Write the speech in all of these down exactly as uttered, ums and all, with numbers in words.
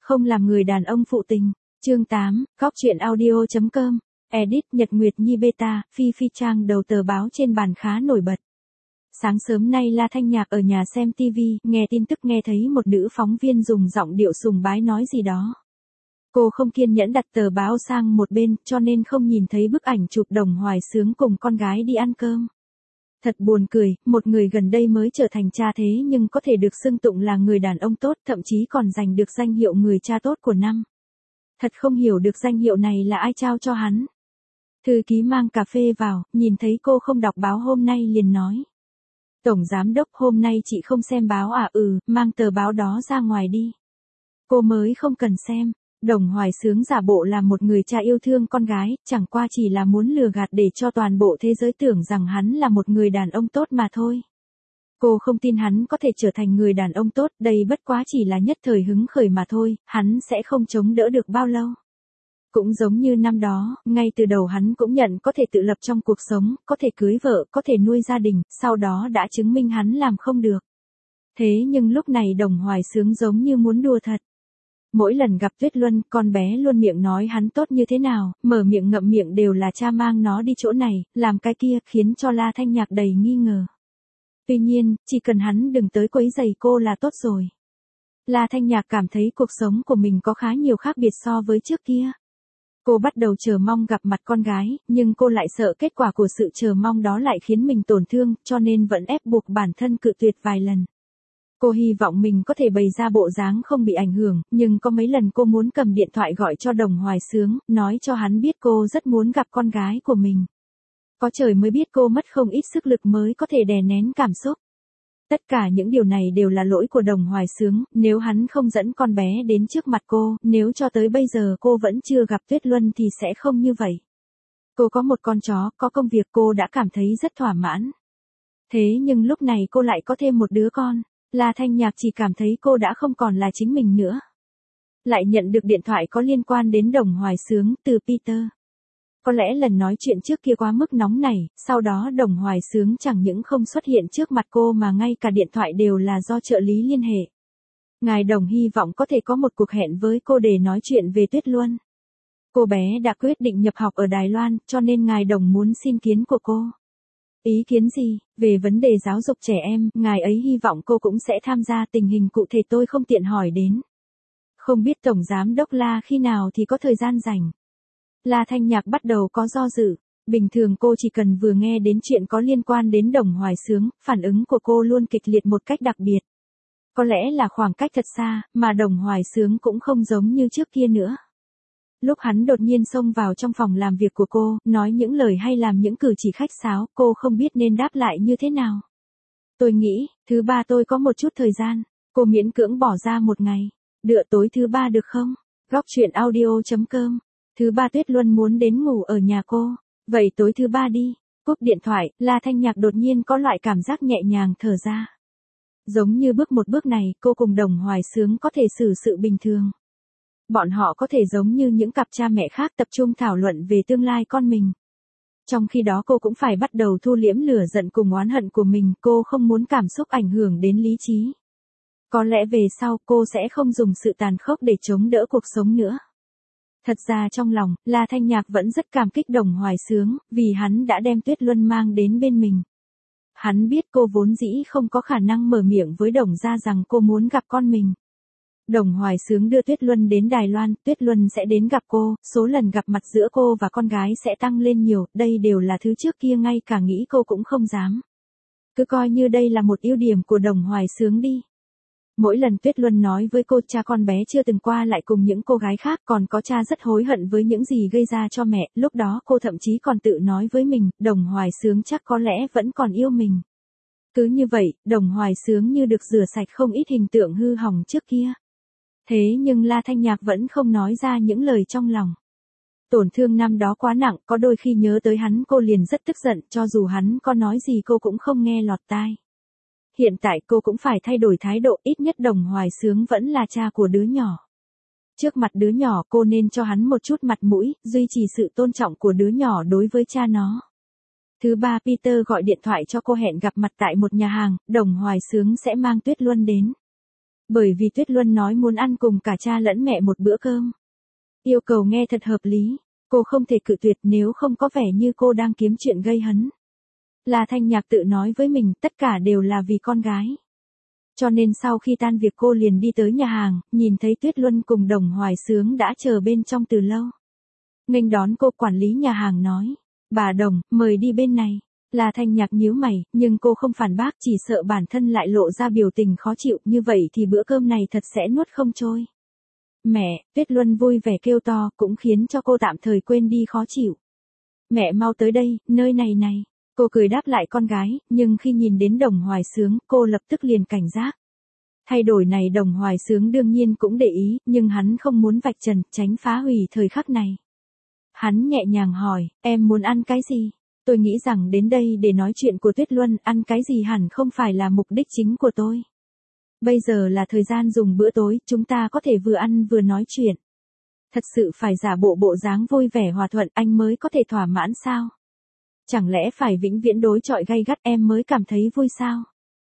Không làm người đàn ông phụ tình. Chương tám, góc truyện audio chấm com. Edit Nhật Nguyệt Nhi Beta, Phi Phi trang đầu tờ báo trên bàn khá nổi bật. Sáng sớm nay La Thanh Nhạc ở nhà xem ti vi, nghe tin tức nghe thấy một nữ phóng viên dùng giọng điệu sùng bái nói gì đó. Cô không kiên nhẫn đặt tờ báo sang một bên, cho nên không nhìn thấy bức ảnh chụp Đồng Hoài Xướng cùng con gái đi ăn cơm. Thật buồn cười, một người gần đây mới trở thành cha thế nhưng có thể được xưng tụng là người đàn ông tốt, thậm chí còn giành được danh hiệu người cha tốt của năm. Thật không hiểu được danh hiệu này là ai trao cho hắn. Thư ký mang cà phê vào, nhìn thấy cô không đọc báo hôm nay liền nói. Tổng giám đốc, hôm nay chị không xem báo à? Ừ, mang tờ báo đó ra ngoài đi. Cô mới không cần xem. Đồng Hoài Xướng giả bộ là một người cha yêu thương con gái, chẳng qua chỉ là muốn lừa gạt để cho toàn bộ thế giới tưởng rằng hắn là một người đàn ông tốt mà thôi. Cô không tin hắn có thể trở thành người đàn ông tốt, đây bất quá chỉ là nhất thời hứng khởi mà thôi, hắn sẽ không chống đỡ được bao lâu. Cũng giống như năm đó, ngay từ đầu hắn cũng nhận có thể tự lập trong cuộc sống, có thể cưới vợ, có thể nuôi gia đình, sau đó đã chứng minh hắn làm không được. Thế nhưng lúc này Đồng Hoài Xướng giống như muốn đùa thật. Mỗi lần gặp Tuyết Luân, con bé luôn miệng nói hắn tốt như thế nào, mở miệng ngậm miệng đều là cha mang nó đi chỗ này, làm cái kia, khiến cho La Thanh Nhạc đầy nghi ngờ. Tuy nhiên, chỉ cần hắn đừng tới quấy rầy cô là tốt rồi. La Thanh Nhạc cảm thấy cuộc sống của mình có khá nhiều khác biệt so với trước kia. Cô bắt đầu chờ mong gặp mặt con gái, nhưng cô lại sợ kết quả của sự chờ mong đó lại khiến mình tổn thương, cho nên vẫn ép buộc bản thân cự tuyệt vài lần. Cô hy vọng mình có thể bày ra bộ dáng không bị ảnh hưởng, nhưng có mấy lần cô muốn cầm điện thoại gọi cho Đồng Hoài Xướng, nói cho hắn biết cô rất muốn gặp con gái của mình. Có trời mới biết cô mất không ít sức lực mới có thể đè nén cảm xúc. Tất cả những điều này đều là lỗi của Đồng Hoài Xướng, nếu hắn không dẫn con bé đến trước mặt cô, nếu cho tới bây giờ cô vẫn chưa gặp Tuyết Luân thì sẽ không như vậy. Cô có một con chó, có công việc cô đã cảm thấy rất thỏa mãn. Thế nhưng lúc này cô lại có thêm một đứa con. La Thanh Nhạc chỉ cảm thấy cô đã không còn là chính mình nữa. Lại nhận được điện thoại có liên quan đến Đồng Hoài Xướng từ Peter. Có lẽ lần nói chuyện trước kia quá mức nóng nảy, sau đó Đồng Hoài Xướng chẳng những không xuất hiện trước mặt cô mà ngay cả điện thoại đều là do trợ lý liên hệ. Ngài Đồng hy vọng có thể có một cuộc hẹn với cô để nói chuyện về Tuyết Luân. Cô bé đã quyết định nhập học ở Đài Loan, cho nên ngài Đồng muốn xin kiến của cô. Ý kiến gì? Về vấn đề giáo dục trẻ em, ngài ấy hy vọng cô cũng sẽ tham gia, tình hình cụ thể tôi không tiện hỏi đến. Không biết Tổng Giám đốc La khi nào thì có thời gian rảnh. La Thanh Nhạc bắt đầu có do dự. Bình thường cô chỉ cần vừa nghe đến chuyện có liên quan đến Đồng Hoài Xướng, phản ứng của cô luôn kịch liệt một cách đặc biệt. Có lẽ là khoảng cách thật xa, mà Đồng Hoài Xướng cũng không giống như trước kia nữa. Lúc hắn đột nhiên xông vào trong phòng làm việc của cô, nói những lời hay làm những cử chỉ khách sáo, cô không biết nên đáp lại như thế nào. Tôi nghĩ, thứ ba tôi có một chút thời gian, cô miễn cưỡng bỏ ra một ngày. Đựa tối thứ ba được không? Góc truyện audio chấm com. Thứ ba Tuyết Luân muốn đến ngủ ở nhà cô. Vậy tối thứ ba đi. Cúp điện thoại, La Thanh Nhạc đột nhiên có loại cảm giác nhẹ nhàng thở ra. Giống như bước một bước này, cô cùng Đồng Hoài Xướng có thể xử sự bình thường. Bọn họ có thể giống như những cặp cha mẹ khác tập trung thảo luận về tương lai con mình. Trong khi đó cô cũng phải bắt đầu thu liễm lửa giận cùng oán hận của mình, cô không muốn cảm xúc ảnh hưởng đến lý trí. Có lẽ về sau cô sẽ không dùng sự tàn khốc để chống đỡ cuộc sống nữa. Thật ra trong lòng, La Thanh Nhạc vẫn rất cảm kích Đồng Hoài Xướng, vì hắn đã đem Tuyết Luân mang đến bên mình. Hắn biết cô vốn dĩ không có khả năng mở miệng với Đồng gia rằng cô muốn gặp con mình. Đồng Hoài Xướng đưa Tuyết Luân đến Đài Loan, Tuyết Luân sẽ đến gặp cô, số lần gặp mặt giữa cô và con gái sẽ tăng lên nhiều, đây đều là thứ trước kia ngay cả nghĩ cô cũng không dám. Cứ coi như đây là một ưu điểm của Đồng Hoài Xướng đi. Mỗi lần Tuyết Luân nói với cô cha con bé chưa từng qua lại cùng những cô gái khác, còn có cha rất hối hận với những gì gây ra cho mẹ, lúc đó cô thậm chí còn tự nói với mình, Đồng Hoài Xướng chắc có lẽ vẫn còn yêu mình. Cứ như vậy, Đồng Hoài Xướng như được rửa sạch không ít hình tượng hư hỏng trước kia. Thế nhưng La Thanh Nhạc vẫn không nói ra những lời trong lòng. Tổn thương năm đó quá nặng, có đôi khi nhớ tới hắn cô liền rất tức giận, cho dù hắn có nói gì cô cũng không nghe lọt tai. Hiện tại cô cũng phải thay đổi thái độ, ít nhất Đồng Hoài Xướng vẫn là cha của đứa nhỏ. Trước mặt đứa nhỏ cô nên cho hắn một chút mặt mũi, duy trì sự tôn trọng của đứa nhỏ đối với cha nó. Thứ ba Peter gọi điện thoại cho cô hẹn gặp mặt tại một nhà hàng, Đồng Hoài Xướng sẽ mang Tuyết Luân đến. Bởi vì Tuyết Luân nói muốn ăn cùng cả cha lẫn mẹ một bữa cơm. Yêu cầu nghe thật hợp lý, cô không thể cự tuyệt nếu không có vẻ như cô đang kiếm chuyện gây hấn. La Thanh Nhạc tự nói với mình tất cả đều là vì con gái. Cho nên sau khi tan việc cô liền đi tới nhà hàng, nhìn thấy Tuyết Luân cùng Đồng Hoài Sướng đã chờ bên trong từ lâu. Nghênh đón cô, quản lý nhà hàng nói, bà Đồng, mời đi bên này. La Thanh Nhạc nhíu mày, nhưng cô không phản bác, chỉ sợ bản thân lại lộ ra biểu tình khó chịu, như vậy thì bữa cơm này thật sẽ nuốt không trôi. Mẹ, Tuyết Luân vui vẻ kêu to, cũng khiến cho cô tạm thời quên đi khó chịu. Mẹ mau tới đây, nơi này này. Cô cười đáp lại con gái, nhưng khi nhìn đến Đồng Hoài Sướng, cô lập tức liền cảnh giác. Thay đổi này Đồng Hoài Sướng đương nhiên cũng để ý, nhưng hắn không muốn vạch trần, tránh phá hủy thời khắc này. Hắn nhẹ nhàng hỏi, em muốn ăn cái gì? Tôi nghĩ rằng đến đây để nói chuyện của Tuyết Luân, ăn cái gì hẳn không phải là mục đích chính của tôi. Bây giờ là thời gian dùng bữa tối, chúng ta có thể vừa ăn vừa nói chuyện. Thật sự phải giả bộ bộ dáng vui vẻ hòa thuận anh mới có thể thỏa mãn sao? Chẳng lẽ phải vĩnh viễn đối chọi gay gắt em mới cảm thấy vui sao?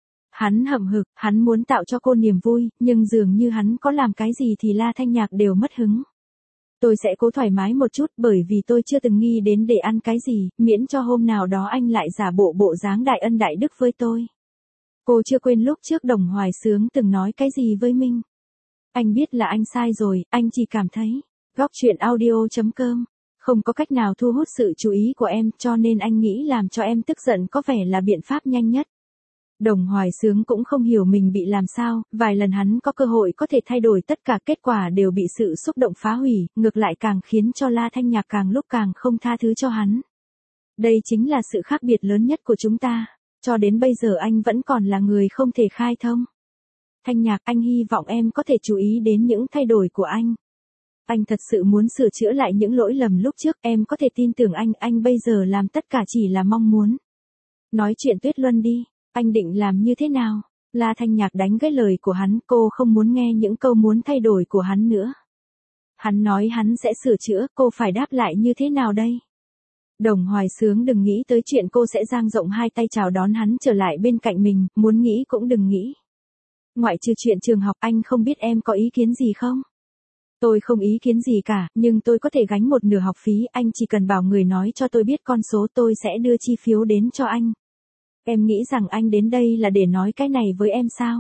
Hắn hậm hực, hắn muốn tạo cho cô niềm vui, nhưng dường như hắn có làm cái gì thì La Thanh Nhạc đều mất hứng. Tôi sẽ cố thoải mái một chút bởi vì tôi chưa từng nghĩ đến để ăn cái gì, miễn cho hôm nào đó anh lại giả bộ bộ dáng đại ân đại đức với tôi. Cô chưa quên lúc trước Đồng Hoài Sướng từng nói cái gì với mình. Anh biết là anh sai rồi, anh chỉ cảm thấy, góc truyện audio chấm com, không có cách nào thu hút sự chú ý của em, cho nên anh nghĩ làm cho em tức giận có vẻ là biện pháp nhanh nhất. Đồng Hoài Sướng cũng không hiểu mình bị làm sao, vài lần hắn có cơ hội có thể thay đổi tất cả, kết quả đều bị sự xúc động phá hủy, ngược lại càng khiến cho La Thanh Nhạc càng lúc càng không tha thứ cho hắn. Đây chính là sự khác biệt lớn nhất của chúng ta, cho đến bây giờ anh vẫn còn là người không thể khai thông. Thanh Nhạc, anh hy vọng em có thể chú ý đến những thay đổi của anh. Anh thật sự muốn sửa chữa lại những lỗi lầm lúc trước, em có thể tin tưởng anh, anh bây giờ làm tất cả chỉ là mong muốn. Nói chuyện Tuyết Luân đi, anh định làm như thế nào? La Thanh Nhạc đánh gãy lời của hắn, cô không muốn nghe những câu muốn thay đổi của hắn nữa. Hắn nói hắn sẽ sửa chữa, cô phải đáp lại như thế nào đây? Đồng Hoài Sướng đừng nghĩ tới chuyện cô sẽ dang rộng hai tay chào đón hắn trở lại bên cạnh mình, muốn nghĩ cũng đừng nghĩ. Ngoại trừ chuyện trường học, anh không biết em có ý kiến gì không? Tôi không ý kiến gì cả, nhưng tôi có thể gánh một nửa học phí, anh chỉ cần bảo người nói cho tôi biết con số, tôi sẽ đưa chi phiếu đến cho anh. Em nghĩ rằng anh đến đây là để nói cái này với em sao?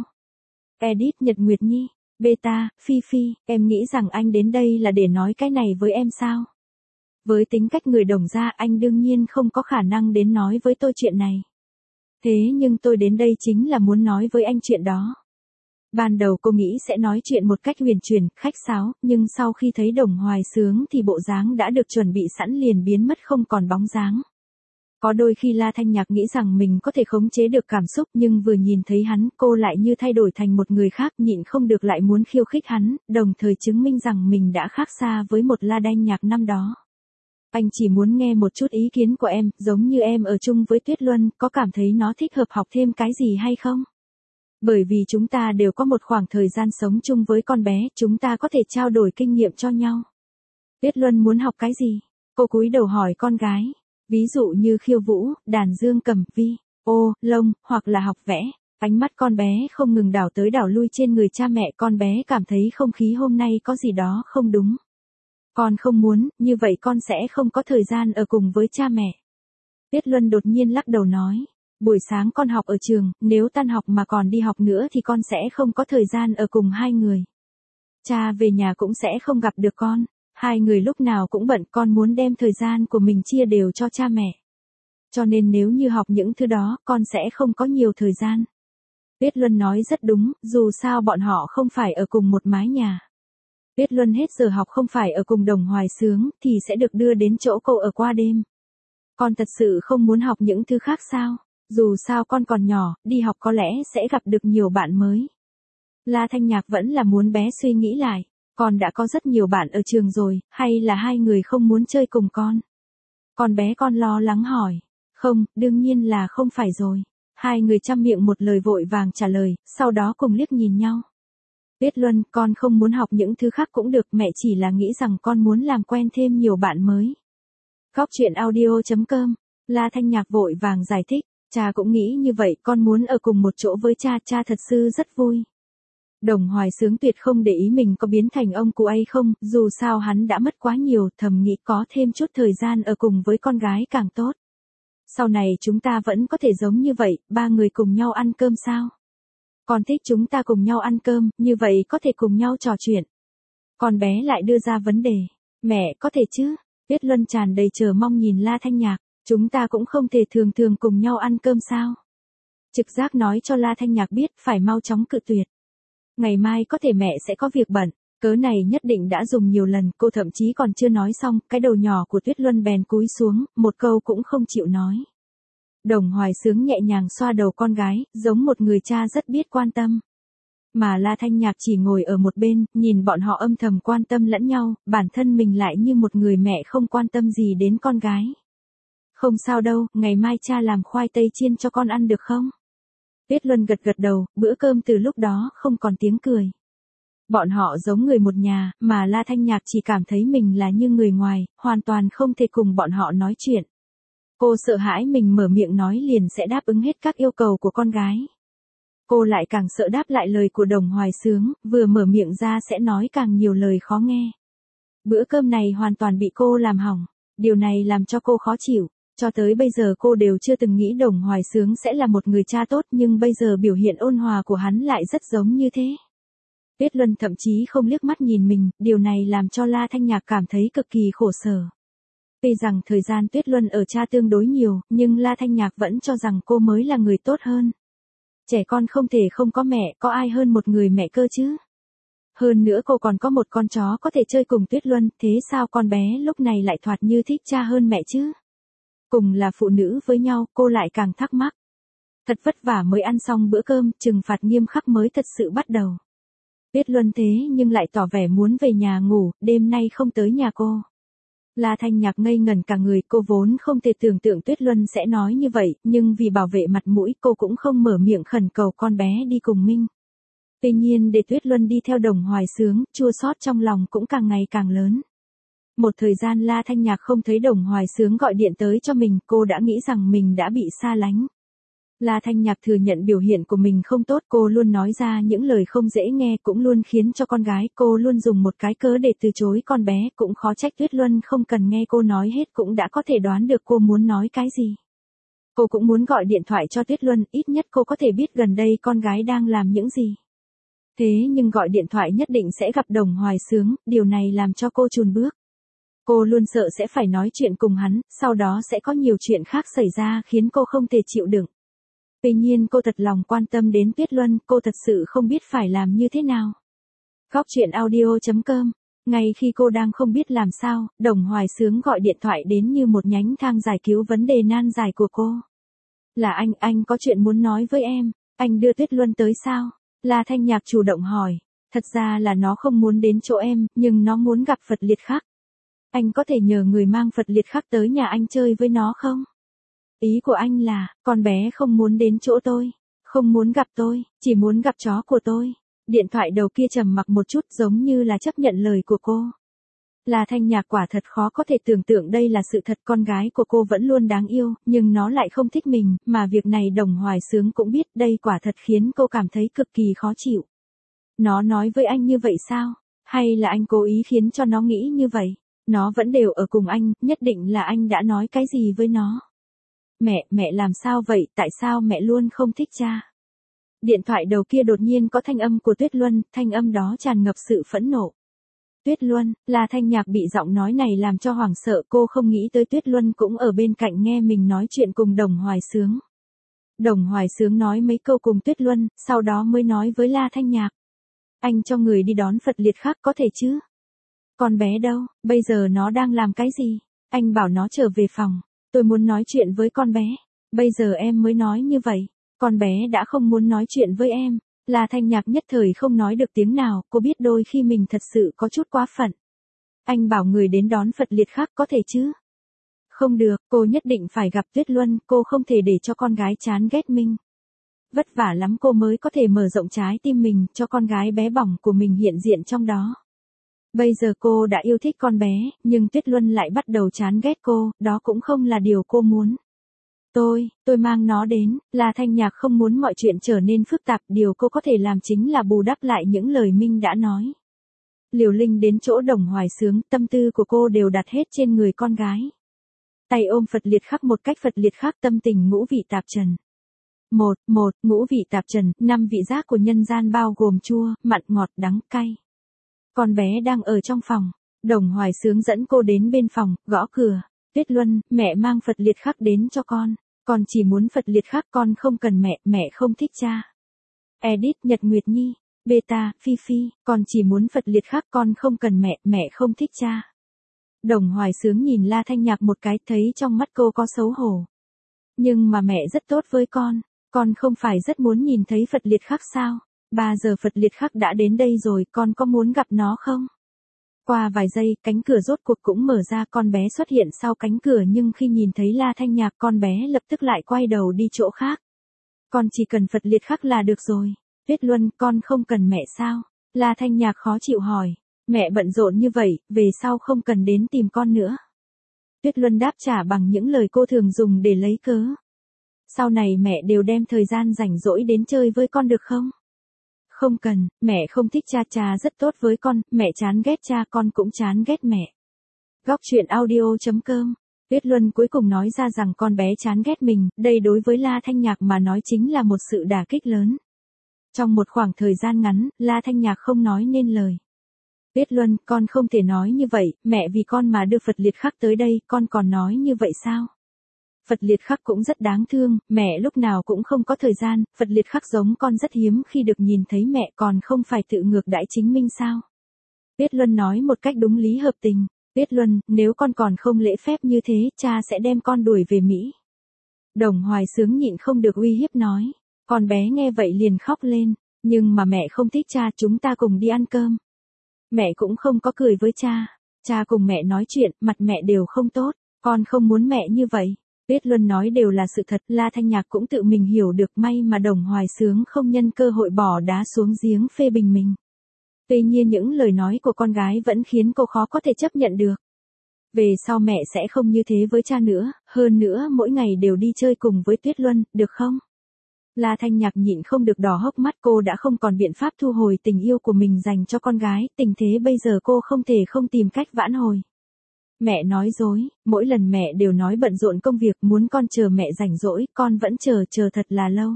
Edit Nhật Nguyệt Nhi, Beta, Phi Phi, em nghĩ rằng anh đến đây là để nói cái này với em sao? Với tính cách người Đồng gia, anh đương nhiên không có khả năng đến nói với tôi chuyện này. Thế nhưng tôi đến đây chính là muốn nói với anh chuyện đó. Ban đầu cô nghĩ sẽ nói chuyện một cách huyền chuyển, khách sáo, nhưng sau khi thấy Đồng Hoài Sướng thì bộ dáng đã được chuẩn bị sẵn liền biến mất không còn bóng dáng. Có đôi khi La Thanh Nhạc nghĩ rằng mình có thể khống chế được cảm xúc, nhưng vừa nhìn thấy hắn, cô lại như thay đổi thành một người khác, nhịn không được lại muốn khiêu khích hắn, đồng thời chứng minh rằng mình đã khác xa với một La Đanh Nhạc năm đó. Anh chỉ muốn nghe một chút ý kiến của em, giống như em ở chung với Tuyết Luân, có cảm thấy nó thích hợp học thêm cái gì hay không? Bởi vì chúng ta đều có một khoảng thời gian sống chung với con bé, chúng ta có thể trao đổi kinh nghiệm cho nhau. Tuyết Luân muốn học cái gì? Cô cúi đầu hỏi con gái. Ví dụ như khiêu vũ, đàn dương cầm, vi, ô, lông, hoặc là học vẽ. Ánh mắt con bé không ngừng đảo tới đảo lui trên người cha mẹ, con bé cảm thấy không khí hôm nay có gì đó không đúng. Con không muốn, như vậy con sẽ không có thời gian ở cùng với cha mẹ. Tuyết Luân đột nhiên lắc đầu nói. Buổi sáng con học ở trường, nếu tan học mà còn đi học nữa thì con sẽ không có thời gian ở cùng hai người. Cha về nhà cũng sẽ không gặp được con. Hai người lúc nào cũng bận, con muốn đem thời gian của mình chia đều cho cha mẹ. Cho nên nếu như học những thứ đó, con sẽ không có nhiều thời gian. Tuyết Luân nói rất đúng, dù sao bọn họ không phải ở cùng một mái nhà. Tuyết Luân hết giờ học không phải ở cùng Đồng Hoài Sướng, thì sẽ được đưa đến chỗ cô ở qua đêm. Con thật sự không muốn học những thứ khác sao? Dù sao con còn nhỏ, đi học có lẽ sẽ gặp được nhiều bạn mới. La Thanh Nhạc vẫn là muốn bé suy nghĩ lại. Con đã có rất nhiều bạn ở trường rồi, hay là hai người không muốn chơi cùng con? Con bé con lo lắng hỏi. Không, đương nhiên là không phải rồi. Hai người chăm miệng một lời vội vàng trả lời, sau đó cùng liếc nhìn nhau. Tuyết Luân, con không muốn học những thứ khác cũng được, mẹ chỉ là nghĩ rằng con muốn làm quen thêm nhiều bạn mới. Góc truyện audio chấm com, La Thanh Nhạc vội vàng giải thích, cha cũng nghĩ như vậy, con muốn ở cùng một chỗ với cha, cha thật sự rất vui. Đồng Hoài Sướng tuyệt không để ý mình có biến thành ông cụ hay không, dù sao hắn đã mất quá nhiều, thầm nghĩ có thêm chút thời gian ở cùng với con gái càng tốt. Sau này chúng ta vẫn có thể giống như vậy, ba người cùng nhau ăn cơm sao? Con thích chúng ta cùng nhau ăn cơm, như vậy có thể cùng nhau trò chuyện. Con bé lại đưa ra vấn đề, mẹ có thể chứ? Tuyết Luân tràn đầy chờ mong nhìn La Thanh Nhạc, chúng ta cũng không thể thường thường cùng nhau ăn cơm sao? Trực giác nói cho La Thanh Nhạc biết phải mau chóng cự tuyệt. Ngày mai có thể mẹ sẽ có việc bận, cớ này nhất định đã dùng nhiều lần, cô thậm chí còn chưa nói xong, cái đầu nhỏ của Tuyết Luân bèn cúi xuống, một câu cũng không chịu nói. Đồng Hoài Sướng nhẹ nhàng xoa đầu con gái, giống một người cha rất biết quan tâm. Mà La Thanh Nhạc chỉ ngồi ở một bên, nhìn bọn họ âm thầm quan tâm lẫn nhau, bản thân mình lại như một người mẹ không quan tâm gì đến con gái. Không sao đâu, ngày mai cha làm khoai tây chiên cho con ăn được không? Tuyết Luân gật gật đầu, bữa cơm từ lúc đó không còn tiếng cười. Bọn họ giống người một nhà, mà La Thanh Nhạc chỉ cảm thấy mình là như người ngoài, hoàn toàn không thể cùng bọn họ nói chuyện. Cô sợ hãi mình mở miệng nói liền sẽ đáp ứng hết các yêu cầu của con gái. Cô lại càng sợ đáp lại lời của Đồng Hoài Sướng, vừa mở miệng ra sẽ nói càng nhiều lời khó nghe. Bữa cơm này hoàn toàn bị cô làm hỏng, điều này làm cho cô khó chịu. Cho tới bây giờ cô đều chưa từng nghĩ Đồng Hoài Sướng sẽ là một người cha tốt, nhưng bây giờ biểu hiện ôn hòa của hắn lại rất giống như thế. Tuyết Luân thậm chí không liếc mắt nhìn mình, điều này làm cho La Thanh Nhạc cảm thấy cực kỳ khổ sở. Tuy rằng thời gian Tuyết Luân ở cha tương đối nhiều, nhưng La Thanh Nhạc vẫn cho rằng cô mới là người tốt hơn. Trẻ con không thể không có mẹ, có ai hơn một người mẹ cơ chứ? Hơn nữa cô còn có một con chó có thể chơi cùng Tuyết Luân, thế sao con bé lúc này lại thoạt như thích cha hơn mẹ chứ? Cùng là phụ nữ với nhau, cô lại càng thắc mắc. Thật vất vả mới ăn xong bữa cơm, trừng phạt nghiêm khắc mới thật sự bắt đầu. Tuyết Luân thế nhưng lại tỏ vẻ muốn về nhà ngủ, đêm nay không tới nhà cô. La Thanh Nhạc ngây ngẩn cả người, cô vốn không thể tưởng tượng Tuyết Luân sẽ nói như vậy, nhưng vì bảo vệ mặt mũi cô cũng không mở miệng khẩn cầu con bé đi cùng Minh. Tuy nhiên để Tuyết Luân đi theo Đồng Hoài Sướng, chua xót trong lòng cũng càng ngày càng lớn. Một thời gian La Thanh Nhạc không thấy Đồng Hoài Sướng gọi điện tới cho mình, cô đã nghĩ rằng mình đã bị xa lánh. La Thanh Nhạc thừa nhận biểu hiện của mình không tốt, cô luôn nói ra những lời không dễ nghe, cũng luôn khiến cho con gái cô luôn dùng một cái cớ để từ chối con bé, cũng khó trách Tuyết Luân không cần nghe cô nói hết cũng đã có thể đoán được cô muốn nói cái gì. Cô cũng muốn gọi điện thoại cho Tuyết Luân, ít nhất cô có thể biết gần đây con gái đang làm những gì. Thế nhưng gọi điện thoại nhất định sẽ gặp Đồng Hoài Sướng, điều này làm cho cô chùn bước. Cô luôn sợ sẽ phải nói chuyện cùng hắn, sau đó sẽ có nhiều chuyện khác xảy ra khiến cô không thể chịu đựng. Tuy nhiên cô thật lòng quan tâm đến Tuyết Luân, cô thật sự không biết phải làm như thế nào. Góc truyện audio chấm com. Ngay khi cô đang không biết làm sao, Đồng Hoài Sướng gọi điện thoại đến như một nhánh thang giải cứu vấn đề nan giải của cô. Là anh, anh có chuyện muốn nói với em, anh đưa Tuyết Luân tới sao? La Thanh Nhạc chủ động hỏi. Thật ra là nó không muốn đến chỗ em, nhưng nó muốn gặp Phật Liệt Khắc. Anh có thể nhờ người mang Phật Liệt Khắc tới nhà anh chơi với nó không? Ý của anh là, con bé không muốn đến chỗ tôi, không muốn gặp tôi, chỉ muốn gặp chó của tôi. Điện thoại đầu kia trầm mặc một chút giống như là chấp nhận lời của cô. La Thanh Nhạc quả thật khó có thể tưởng tượng đây là sự thật, con gái của cô vẫn luôn đáng yêu, nhưng nó lại không thích mình, mà việc này Đồng Hoài Sướng cũng biết, đây quả thật khiến cô cảm thấy cực kỳ khó chịu. Nó nói với anh như vậy sao? Hay là anh cố ý khiến cho nó nghĩ như vậy? Nó vẫn đều ở cùng anh, nhất định là anh đã nói cái gì với nó. Mẹ, mẹ làm sao vậy, tại sao mẹ luôn không thích cha? Điện thoại đầu kia đột nhiên có thanh âm của Tuyết Luân, thanh âm đó tràn ngập sự phẫn nộ. Tuyết Luân, La Thanh Nhạc bị giọng nói này làm cho hoảng sợ, cô không nghĩ tới Tuyết Luân cũng ở bên cạnh nghe mình nói chuyện cùng Đồng Hoài Sướng. Đồng Hoài Sướng nói mấy câu cùng Tuyết Luân, sau đó mới nói với La Thanh Nhạc. Anh cho người đi đón Phật Liệt Khắc có thể chứ? Con bé đâu, bây giờ nó đang làm cái gì? Anh bảo nó trở về phòng, tôi muốn nói chuyện với con bé. Bây giờ em mới nói như vậy, con bé đã không muốn nói chuyện với em. La Thanh Nhạc nhất thời không nói được tiếng nào, cô biết đôi khi mình thật sự có chút quá phận. Anh bảo người đến đón Phật Liệt Khắc có thể chứ? Không được, cô nhất định phải gặp Tuyết Luân, cô không thể để cho con gái chán ghét mình. Vất vả lắm cô mới có thể mở rộng trái tim mình, cho con gái bé bỏng của mình hiện diện trong đó. Bây giờ cô đã yêu thích con bé, nhưng Tuyết Luân lại bắt đầu chán ghét cô, đó cũng không là điều cô muốn. Tôi, tôi mang nó đến, La Thanh Nhạc không muốn mọi chuyện trở nên phức tạp, điều cô có thể làm chính là bù đắp lại những lời Minh đã nói. Liều Linh đến chỗ Đồng Hoài Sướng, tâm tư của cô đều đặt hết trên người con gái. Tay ôm Phật liệt khắc một cách Phật liệt khắc tâm tình ngũ vị tạp trần. Một, một, ngũ vị tạp trần, năm vị giác của nhân gian bao gồm chua, mặn, ngọt, đắng, cay. Con bé đang ở trong phòng, Đồng Hoài Sướng dẫn cô đến bên phòng, gõ cửa. Tuyết Luân, mẹ mang Phật liệt khắc đến cho con. Con chỉ muốn Phật liệt khắc, con không cần mẹ, mẹ không thích cha. Edit Nhật Nguyệt Nhi, Beta, Phi Phi, con chỉ muốn Phật liệt khắc, con không cần mẹ, mẹ không thích cha. Đồng Hoài Sướng nhìn La Thanh Nhạc một cái, thấy trong mắt cô có xấu hổ. Nhưng mà mẹ rất tốt với con, con không phải rất muốn nhìn thấy Phật liệt khắc sao? Ba giờ Phật liệt khắc đã đến đây rồi, con có muốn gặp nó không? Qua vài giây, cánh cửa rốt cuộc cũng mở ra, con bé xuất hiện sau cánh cửa, nhưng khi nhìn thấy La Thanh Nhạc, con bé lập tức lại quay đầu đi chỗ khác. Con chỉ cần Phật liệt khắc là được rồi. Tuyết Luân, con không cần mẹ sao? La Thanh Nhạc khó chịu hỏi. Mẹ bận rộn như vậy, về sau không cần đến tìm con nữa. Tuyết Luân đáp trả bằng những lời cô thường dùng để lấy cớ. Sau này mẹ đều đem thời gian rảnh rỗi đến chơi với con được không? Không cần, mẹ không thích cha, cha rất tốt với con, mẹ chán ghét cha, con cũng chán ghét mẹ. Góc truyện audio chấm com. Tuyết Luân cuối cùng nói ra rằng con bé chán ghét mình, đây đối với La Thanh Nhạc mà nói chính là một sự đả kích lớn. Trong một khoảng thời gian ngắn, La Thanh Nhạc không nói nên lời. Tuyết Luân, con không thể nói như vậy, mẹ vì con mà đưa Phật liệt khắc tới đây, con còn nói như vậy sao? Phật liệt khắc cũng rất đáng thương, mẹ lúc nào cũng không có thời gian, Phật liệt khắc giống con rất hiếm khi được nhìn thấy mẹ, còn không phải tự ngược đãi chính mình sao? Tuyết Luân nói một cách đúng lý hợp tình. Tuyết Luân, nếu con còn không lễ phép như thế, cha sẽ đem con đuổi về Mỹ. Đồng Hoài Sướng nhịn không được uy hiếp nói. Con bé nghe vậy liền khóc lên, nhưng mà mẹ không thích cha, chúng ta cùng đi ăn cơm. Mẹ cũng không có cười với cha, cha cùng mẹ nói chuyện, mặt mẹ đều không tốt, con không muốn mẹ như vậy. Tuyết Luân nói đều là sự thật, La Thanh Nhạc cũng tự mình hiểu được, may mà Đồng Hoài Sướng không nhân cơ hội bỏ đá xuống giếng phê bình mình. Tuy nhiên những lời nói của con gái vẫn khiến cô khó có thể chấp nhận được. Về sau mẹ sẽ không như thế với cha nữa, hơn nữa mỗi ngày đều đi chơi cùng với Tuyết Luân, được không? La Thanh Nhạc nhịn không được đỏ hốc mắt, cô đã không còn biện pháp thu hồi tình yêu của mình dành cho con gái, tình thế bây giờ cô không thể không tìm cách vãn hồi. Mẹ nói dối, mỗi lần mẹ đều nói bận rộn công việc, muốn con chờ mẹ rảnh rỗi, con vẫn chờ, chờ thật là lâu.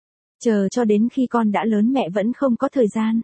Chờ cho đến khi con đã lớn mẹ vẫn không có thời gian.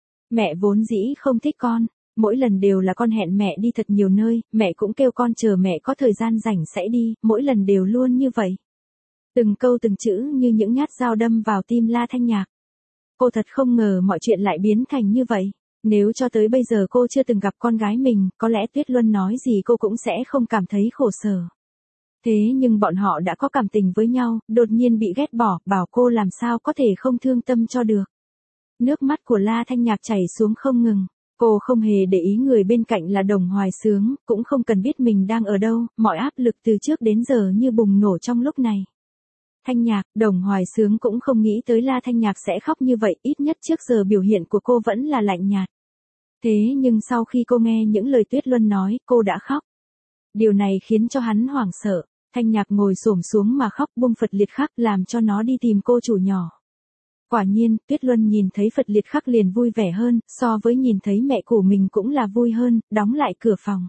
Mẹ vốn dĩ không thích con, mỗi lần đều là con hẹn mẹ đi thật nhiều nơi, mẹ cũng kêu con chờ mẹ có thời gian rảnh sẽ đi, mỗi lần đều luôn như vậy. Từng câu từng chữ như những nhát dao đâm vào tim La Thanh Nhạc. Cô thật không ngờ mọi chuyện lại biến thành như vậy. Nếu cho tới bây giờ cô chưa từng gặp con gái mình, có lẽ Tuyết Luân nói gì cô cũng sẽ không cảm thấy khổ sở. Thế nhưng bọn họ đã có cảm tình với nhau, đột nhiên bị ghét bỏ, bảo cô làm sao có thể không thương tâm cho được. Nước mắt của La Thanh Nhạc chảy xuống không ngừng. Cô không hề để ý người bên cạnh là Đồng Hoài Sướng, cũng không cần biết mình đang ở đâu, mọi áp lực từ trước đến giờ như bùng nổ trong lúc này. Thanh Nhạc, Đồng Hoài Sướng cũng không nghĩ tới La Thanh Nhạc sẽ khóc như vậy, ít nhất trước giờ biểu hiện của cô vẫn là lạnh nhạt. Thế nhưng sau khi cô nghe những lời Tuyết Luân nói, cô đã khóc. Điều này khiến cho hắn hoảng sợ, Thanh Nhạc ngồi xổm xuống mà khóc, buông Phật liệt khắc làm cho nó đi tìm cô chủ nhỏ. Quả nhiên, Tuyết Luân nhìn thấy Phật liệt khắc liền vui vẻ hơn, so với nhìn thấy mẹ của mình cũng là vui hơn, đóng lại cửa phòng.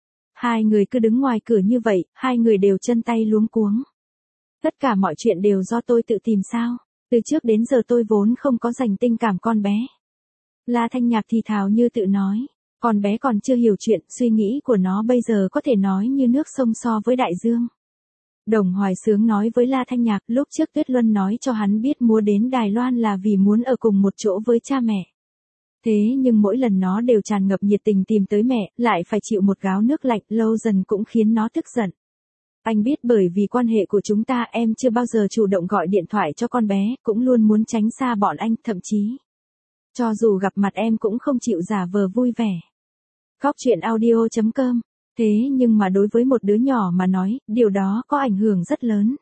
Hai người cứ đứng ngoài cửa như vậy, hai người đều chân tay luống cuống. Tất cả mọi chuyện đều do tôi tự tìm sao, từ trước đến giờ tôi vốn không có dành tình cảm con bé. La Thanh Nhạc thì thào như tự nói, con bé còn chưa hiểu chuyện, suy nghĩ của nó bây giờ có thể nói như nước sông so với đại dương. Đồng Hoài Sướng nói với La Thanh Nhạc, lúc trước Tuyết Luân nói cho hắn biết mua đến Đài Loan là vì muốn ở cùng một chỗ với cha mẹ. Thế nhưng mỗi lần nó đều tràn ngập nhiệt tình tìm tới mẹ, lại phải chịu một gáo nước lạnh, lâu dần cũng khiến nó tức giận. Anh biết bởi vì quan hệ của chúng ta em chưa bao giờ chủ động gọi điện thoại cho con bé, cũng luôn muốn tránh xa bọn anh, thậm chí. Cho dù gặp mặt em cũng không chịu giả vờ vui vẻ. Góc truyện audio chấm com. Thế nhưng mà đối với một đứa nhỏ mà nói, điều đó có ảnh hưởng rất lớn.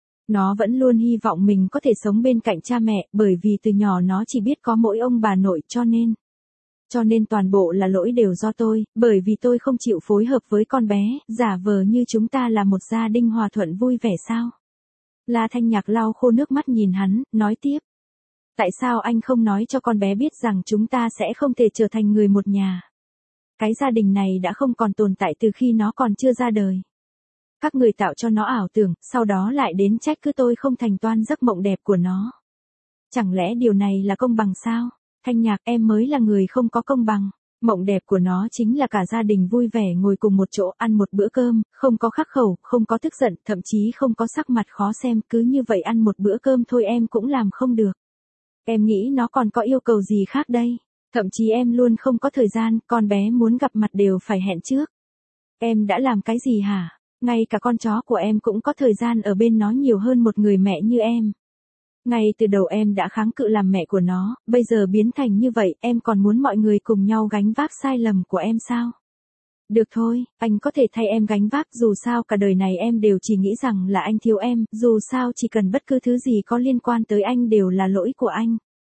Nó vẫn luôn hy vọng mình có thể sống bên cạnh cha mẹ, bởi vì từ nhỏ nó chỉ biết có mỗi ông bà nội, cho nên. Cho nên toàn bộ là lỗi đều do tôi, bởi vì tôi không chịu phối hợp với con bé, giả vờ như chúng ta là một gia đình hòa thuận vui vẻ sao. La Thanh Nhạc lau khô nước mắt nhìn hắn, nói tiếp. Tại sao anh không nói cho con bé biết rằng chúng ta sẽ không thể trở thành người một nhà? Cái gia đình này đã không còn tồn tại từ khi nó còn chưa ra đời. Các người tạo cho nó ảo tưởng, sau đó lại đến trách cứ tôi không thành toan giấc mộng đẹp của nó. Chẳng lẽ điều này là công bằng sao? Thanh Nhạc, em mới là người không có công bằng. Mộng đẹp của nó chính là cả gia đình vui vẻ ngồi cùng một chỗ ăn một bữa cơm, không có khắc khẩu, không có tức giận, thậm chí không có sắc mặt khó xem, cứ như vậy ăn một bữa cơm thôi em cũng làm không được. Em nghĩ nó còn có yêu cầu gì khác đây? Thậm chí em luôn không có thời gian, con bé muốn gặp mặt đều phải hẹn trước. Em đã làm cái gì hả? Ngay cả con chó của em cũng có thời gian ở bên nó nhiều hơn một người mẹ như em. Ngay từ đầu em đã kháng cự làm mẹ của nó, bây giờ biến thành như vậy, em còn muốn mọi người cùng nhau gánh vác sai lầm của em sao? Được thôi, anh có thể thay em gánh vác, dù sao cả đời này em đều chỉ nghĩ rằng là anh thiếu em, dù sao chỉ cần bất cứ thứ gì có liên quan tới anh đều là lỗi của anh.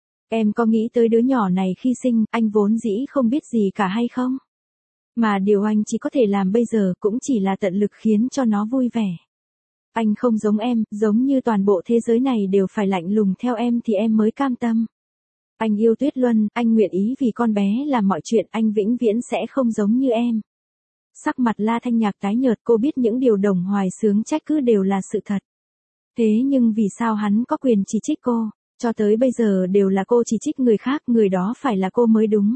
Em có nghĩ tới đứa nhỏ này khi sinh, anh vốn dĩ không biết gì cả hay không? Mà điều anh chỉ có thể làm bây giờ cũng chỉ là tận lực khiến cho nó vui vẻ. Anh không giống em, giống như toàn bộ thế giới này đều phải lạnh lùng theo em thì em mới cam tâm. Anh yêu Tuyết Luân, anh nguyện ý vì con bé làm mọi chuyện, anh vĩnh viễn sẽ không giống như em. Sắc mặt La Thanh Nhạc tái nhợt, cô biết những điều Đồng Hoài Sướng trách cứ đều là sự thật. Thế nhưng vì sao hắn có quyền chỉ trích cô? Cho tới bây giờ đều là cô chỉ trích người khác, người đó phải là cô mới đúng.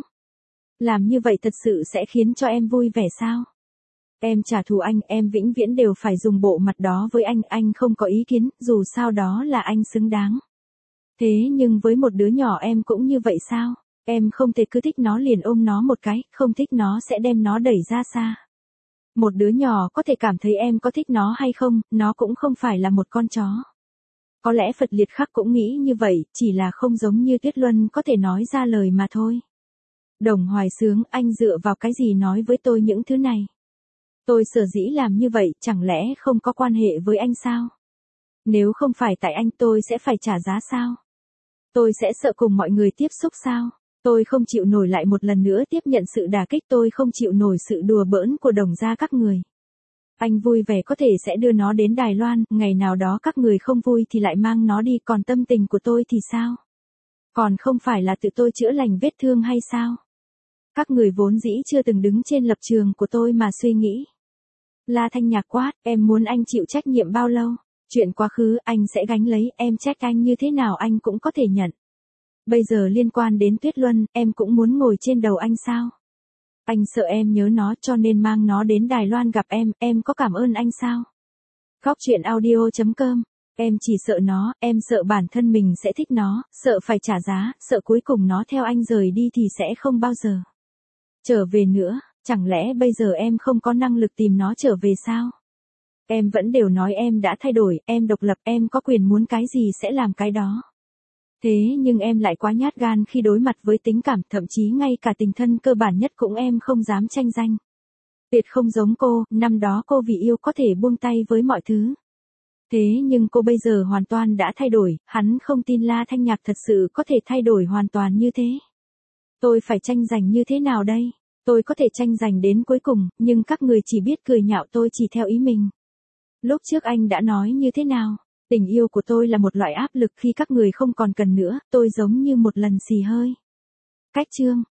Làm như vậy thật sự sẽ khiến cho em vui vẻ sao? Em trả thù anh, em vĩnh viễn đều phải dùng bộ mặt đó với anh, anh không có ý kiến, dù sao đó là anh xứng đáng. Thế nhưng với một đứa nhỏ em cũng như vậy sao? Em không thể cứ thích nó liền ôm nó một cái, không thích nó sẽ đem nó đẩy ra xa. Một đứa nhỏ có thể cảm thấy em có thích nó hay không, nó cũng không phải là một con chó. Có lẽ Phật Liệt Khắc cũng nghĩ như vậy, chỉ là không giống như Tuyết Luân có thể nói ra lời mà thôi. Đồng Hoài Sướng, anh dựa vào cái gì nói với tôi những thứ này? Tôi sở dĩ làm như vậy, chẳng lẽ không có quan hệ với anh sao? Nếu không phải tại anh tôi sẽ phải trả giá sao? Tôi sẽ sợ cùng mọi người tiếp xúc sao? Tôi không chịu nổi lại một lần nữa tiếp nhận sự đả kích, tôi không chịu nổi sự đùa bỡn của Đồng gia các người. Anh vui vẻ có thể sẽ đưa nó đến Đài Loan, ngày nào đó các người không vui thì lại mang nó đi, còn tâm tình của tôi thì sao? Còn không phải là tự tôi chữa lành vết thương hay sao? Các người vốn dĩ chưa từng đứng trên lập trường của tôi mà suy nghĩ. La Thanh Nhạc quát, em muốn anh chịu trách nhiệm bao lâu? Chuyện quá khứ anh sẽ gánh lấy, em trách anh như thế nào anh cũng có thể nhận. Bây giờ liên quan đến Tuyết Luân, em cũng muốn ngồi trên đầu anh sao? Anh sợ em nhớ nó cho nên mang nó đến Đài Loan gặp em, em có cảm ơn anh sao? Góc truyện audio chấm com. Em chỉ sợ nó, em sợ bản thân mình sẽ thích nó, sợ phải trả giá, sợ cuối cùng nó theo anh rời đi thì sẽ không bao giờ trở về nữa. Chẳng lẽ bây giờ em không có năng lực tìm nó trở về sao? Em vẫn đều nói em đã thay đổi, em độc lập, em có quyền muốn cái gì sẽ làm cái đó. Thế nhưng em lại quá nhát gan khi đối mặt với tình cảm, thậm chí ngay cả tình thân cơ bản nhất cũng em không dám tranh giành. Tuyệt không giống cô, năm đó cô vì yêu có thể buông tay với mọi thứ. Thế nhưng cô bây giờ hoàn toàn đã thay đổi, hắn không tin La Thanh Nhạc thật sự có thể thay đổi hoàn toàn như thế. Tôi phải tranh giành như thế nào đây? Tôi có thể tranh giành đến cuối cùng, nhưng các người chỉ biết cười nhạo tôi chỉ theo ý mình. Lúc trước anh đã nói như thế nào? Tình yêu của tôi là một loại áp lực khi các người không còn cần nữa, tôi giống như một lần xì hơi. Cách chương